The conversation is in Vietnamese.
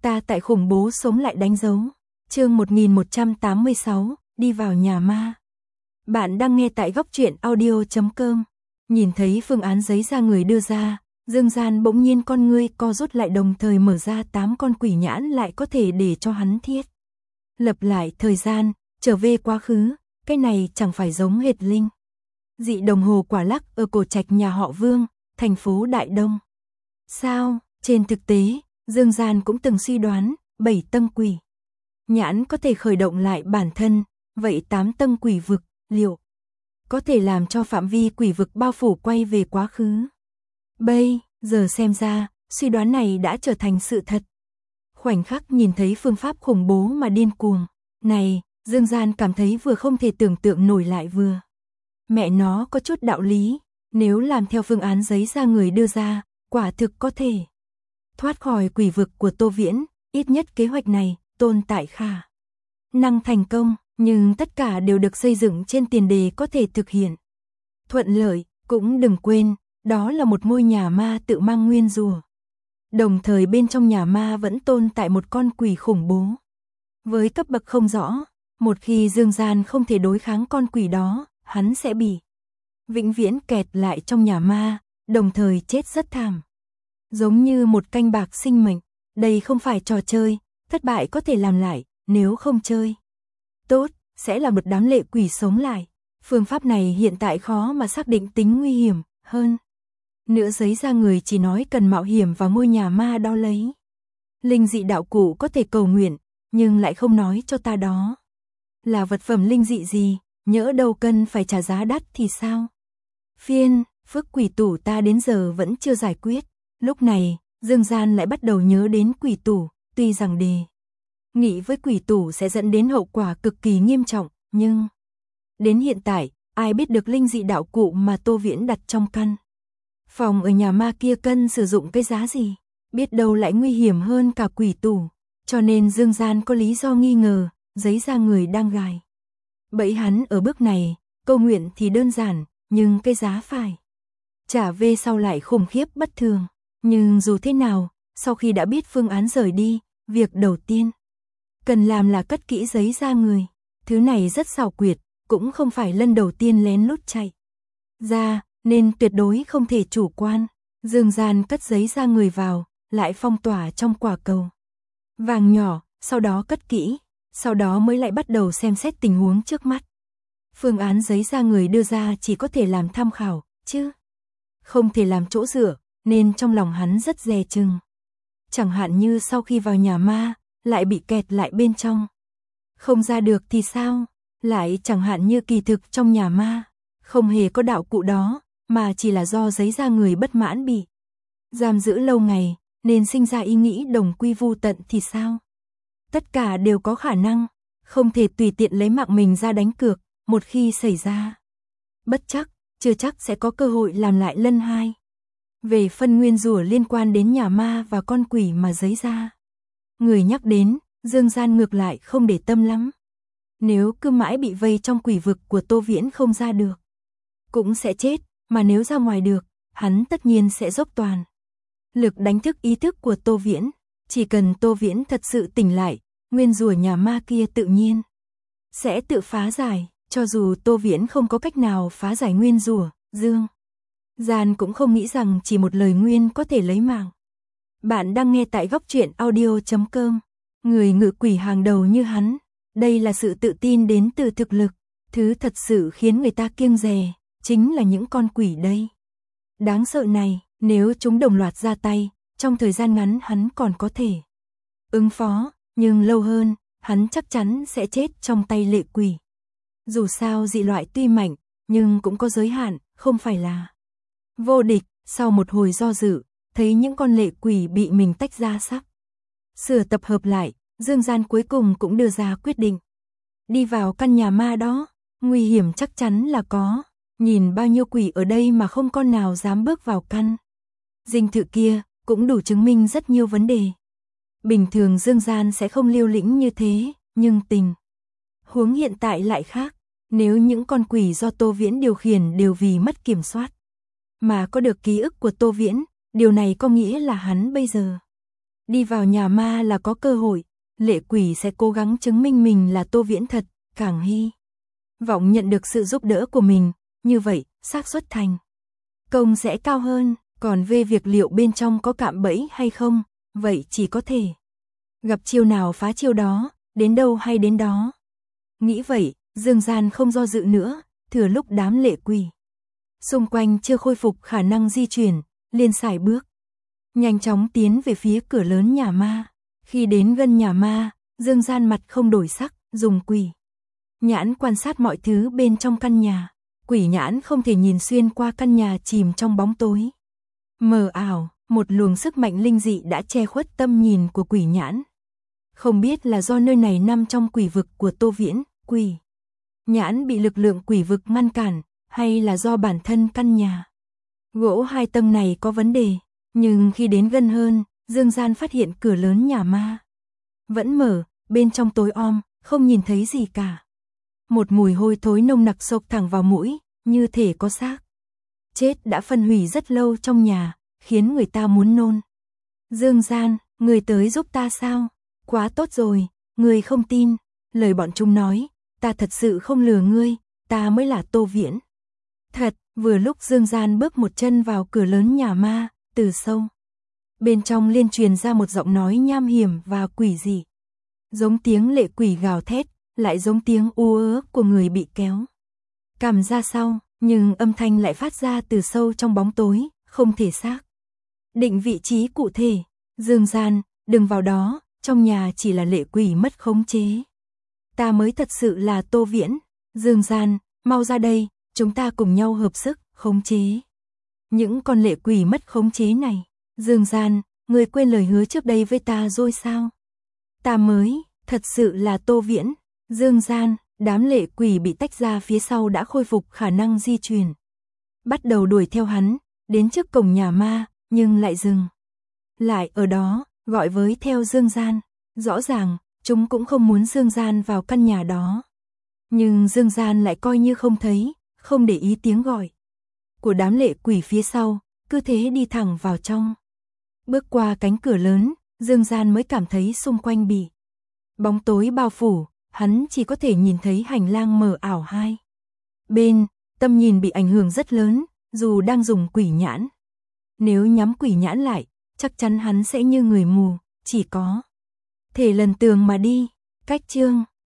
Ta tại khủng bố sống lại đánh dấu. Chương 1186, đi vào nhà ma. Bạn đang nghe tại góc truyện audio.com. Nhìn thấy phương án giấy ra người đưa ra, Dương Gian bỗng nhiên con ngươi co rút lại, đồng thời mở ra 8 con quỷ nhãn lại có thể để cho hắn thiết lập lại thời gian, trở về quá khứ. Cái này chẳng phải giống hệt linh dị đồng hồ quả lắc ở cổ trạch nhà họ Vương, thành phố Đại Đông sao? Trên thực tế, Dương Gian cũng từng suy đoán 7 tầng quỷ nhãn có thể khởi động lại bản thân, vậy 8 tầng quỷ vực liệu có thể làm cho phạm vi quỷ vực bao phủ quay về quá khứ? Bây giờ xem ra, suy đoán này đã trở thành sự thật. Khoảnh khắc nhìn thấy phương pháp khủng bố mà điên cuồng này, Dương Gian cảm thấy vừa không thể tưởng tượng nổi lại vừa mẹ nó có chút đạo lý. Nếu làm theo phương án giấy ra người đưa ra, quả thực có thể thoát khỏi quỷ vực của Tô Viễn. Ít nhất kế hoạch này tồn tại khả năng thành công, nhưng tất cả đều được xây dựng trên tiền đề có thể thực hiện thuận lợi. Cũng đừng quên, đó là một ngôi nhà ma tự mang nguyên rủa. Đồng thời bên trong nhà ma vẫn tồn tại một con quỷ khủng bố với cấp bậc không rõ. Một khi Dương Gian không thể đối kháng con quỷ đó, hắn sẽ bị vĩnh viễn kẹt lại trong nhà ma, đồng thời chết rất thảm. Giống như một canh bạc sinh mệnh. Đây không phải trò chơi, thất bại có thể làm lại, nếu không chơi tốt, sẽ là một đám lệ quỷ sống lại. Phương pháp này hiện tại khó mà xác định tính nguy hiểm hơn nữa, giấy ra người chỉ nói cần mạo hiểm vào ngôi nhà ma đó lấy linh dị đạo cụ có thể cầu nguyện, nhưng lại không nói cho ta đó là vật phẩm linh dị gì, nhỡ đâu cần phải trả giá đắt thì sao? Phiên phức quỷ tủ ta đến giờ vẫn chưa giải quyết. Lúc này, Dương Gian lại bắt đầu nhớ đến quỷ tủ. Tuy rằng đề nghị với quỷ tủ sẽ dẫn đến hậu quả cực kỳ nghiêm trọng, nhưng đến hiện tại, ai biết được linh dị đạo cụ mà Tô Viễn đặt trong căn phòng ở nhà ma kia cần sử dụng cái giá gì, biết đâu lại nguy hiểm hơn cả quỷ tủ. Cho nên Dương Gian có lý do nghi ngờ giấy ra người đang gài bẫy hắn ở bước này. Cầu nguyện thì đơn giản, nhưng cái giá phải trả về sau lại khủng khiếp bất thường. Nhưng dù thế nào, sau khi đã biết phương án rời đi, việc đầu tiên cần làm là cất kỹ giấy ra người. Thứ này rất xảo quyệt, cũng không phải lần đầu tiên lén lút chạy ra, nên tuyệt đối không thể chủ quan. Dương Gian cất giấy ra người vào, lại phong tỏa trong quả cầu vàng nhỏ, sau đó cất kỹ, sau đó mới lại bắt đầu xem xét tình huống trước mắt. Phương án giấy ra người đưa ra chỉ có thể làm tham khảo, chứ không thể làm chỗ dựa, nên trong lòng hắn rất dè chừng. Chẳng hạn như sau khi vào nhà ma, lại bị kẹt lại bên trong, không ra được thì sao? Lại chẳng hạn như kỳ thực trong nhà ma không hề có đạo cụ đó, mà chỉ là do giấy ra người bất mãn bị giam giữ lâu ngày, nên sinh ra ý nghĩ đồng quy vu tận thì sao? Tất cả đều có khả năng, không thể tùy tiện lấy mạng mình ra đánh cược. Một khi xảy ra bất trắc, chưa chắc sẽ có cơ hội làm lại lần hai. Về phân nguyên rủa liên quan đến nhà ma và con quỷ mà giấy ra người nhắc đến, Dương Gian ngược lại không để tâm lắm. Nếu cứ mãi bị vây trong quỷ vực của Tô Viễn không ra được, cũng sẽ chết, mà nếu ra ngoài được, hắn tất nhiên sẽ dốc toàn lực đánh thức ý thức của Tô Viễn. Chỉ cần Tô Viễn thật sự tỉnh lại, nguyên rủa nhà ma kia tự nhiên sẽ tự phá giải. Cho dù Tô Viễn không có cách nào phá giải nguyên rủa, Dương Gian cũng không nghĩ rằng chỉ một lời nguyền có thể lấy mạng. Bạn đang nghe tại góc truyện audio.com. Người ngự quỷ hàng đầu như hắn, đây là sự tự tin đến từ thực lực. Thứ thật sự khiến người ta kiêng dè chính là những con quỷ đây. Đáng sợ này, nếu chúng đồng loạt ra tay, trong thời gian ngắn hắn còn có thể ứng phó, nhưng lâu hơn, hắn chắc chắn sẽ chết trong tay lệ quỷ. Dù sao dị loại tuy mạnh, nhưng cũng có giới hạn, không phải là vô địch. Sau một hồi do dự, thấy những con lệ quỷ bị mình tách ra sắp sửa tập hợp lại, Dương Gian cuối cùng cũng đưa ra quyết định. Đi vào căn nhà ma đó, nguy hiểm chắc chắn là có. Nhìn bao nhiêu quỷ ở đây mà không con nào dám bước vào căn dinh thự kia, cũng đủ chứng minh rất nhiều vấn đề. Bình thường Dương Gian sẽ không liều lĩnh như thế, nhưng tình huống hiện tại lại khác. Nếu những con quỷ do Tô Viễn điều khiển đều vì mất kiểm soát mà có được ký ức của Tô Viễn, điều này có nghĩa là hắn bây giờ Đi vào nhà ma là có cơ hội, lệ quỷ sẽ cố gắng chứng minh mình là Tô Viễn thật, càng hy vọng nhận được sự giúp đỡ của mình, như vậy, xác suất thành công sẽ cao hơn, còn về việc liệu bên trong có cạm bẫy hay không, vậy chỉ có thể gặp chiêu nào phá chiêu đó, đến đâu hay đến đó. Nghĩ vậy, Dương Gian không do dự nữa, thừa lúc đám lệ quỷ xung quanh chưa khôi phục khả năng di chuyển, liền sải bước nhanh chóng tiến về phía cửa lớn nhà ma. Khi đến gần nhà ma, Dương Gian mặt không đổi sắc, dùng quỷ nhãn quan sát mọi thứ bên trong căn nhà. Quỷ nhãn không thể nhìn xuyên qua căn nhà chìm trong bóng tối mờ ảo, một luồng sức mạnh linh dị đã che khuất tầm nhìn của quỷ nhãn. Không biết là do nơi này nằm trong quỷ vực của Tô Viễn, quỷ nhãn bị lực lượng quỷ vực ngăn cản, hay là do bản thân căn nhà gỗ 2 tầng này có vấn đề. Nhưng khi đến gần hơn, Dương Gian phát hiện cửa lớn nhà ma vẫn mở, bên trong tối om, không nhìn thấy gì cả. Một mùi hôi thối nồng nặc xộc thẳng vào mũi, như thể có xác chết đã phân hủy rất lâu trong nhà, khiến người ta muốn nôn. Dương Gian, người tới giúp ta sao? Quá tốt rồi, người không tin, lời bọn chúng nói, ta thật sự không lừa ngươi, ta mới là Tô Viễn. Thật, vừa lúc Dương Gian bước một chân vào cửa lớn nhà ma, từ sâu bên trong liên truyền ra một giọng nói nham hiểm và quỷ dị. Giống tiếng lệ quỷ gào thét, lại giống tiếng u ớ của người bị kéo cằm ra sau, nhưng âm thanh lại phát ra từ sâu trong bóng tối, không thể xác định vị trí cụ thể. Dương Gian, đừng vào đó, trong nhà chỉ là lệ quỷ mất khống chế. Ta mới thật sự là Tô Viễn. Dương Gian, mau ra đây, chúng ta cùng nhau hợp sức, khống chế những con lệ quỷ mất khống chế này. Dương Gian, người quên lời hứa trước đây với ta rồi sao? Ta mới, thật sự là Tô Viễn. Dương Gian, đám lệ quỷ bị tách ra phía sau đã khôi phục khả năng di chuyển. Bắt đầu đuổi theo hắn, đến trước cổng nhà ma, nhưng lại dừng lại ở đó, gọi với theo Dương Gian. Rõ ràng, chúng cũng không muốn Dương Gian vào căn nhà đó. Nhưng Dương Gian lại coi như không thấy, không để ý tiếng gọi của đám lệ quỷ phía sau, cứ thế đi thẳng vào trong. Bước qua cánh cửa lớn, Dương Gian mới cảm thấy xung quanh bị bóng tối bao phủ, hắn chỉ có thể nhìn thấy hành lang mờ ảo hai bên, tầm nhìn bị ảnh hưởng rất lớn, dù đang dùng quỷ nhãn. Nếu nhắm quỷ nhãn lại, chắc chắn hắn sẽ như người mù, chỉ có thể lần tường mà đi. Cách chương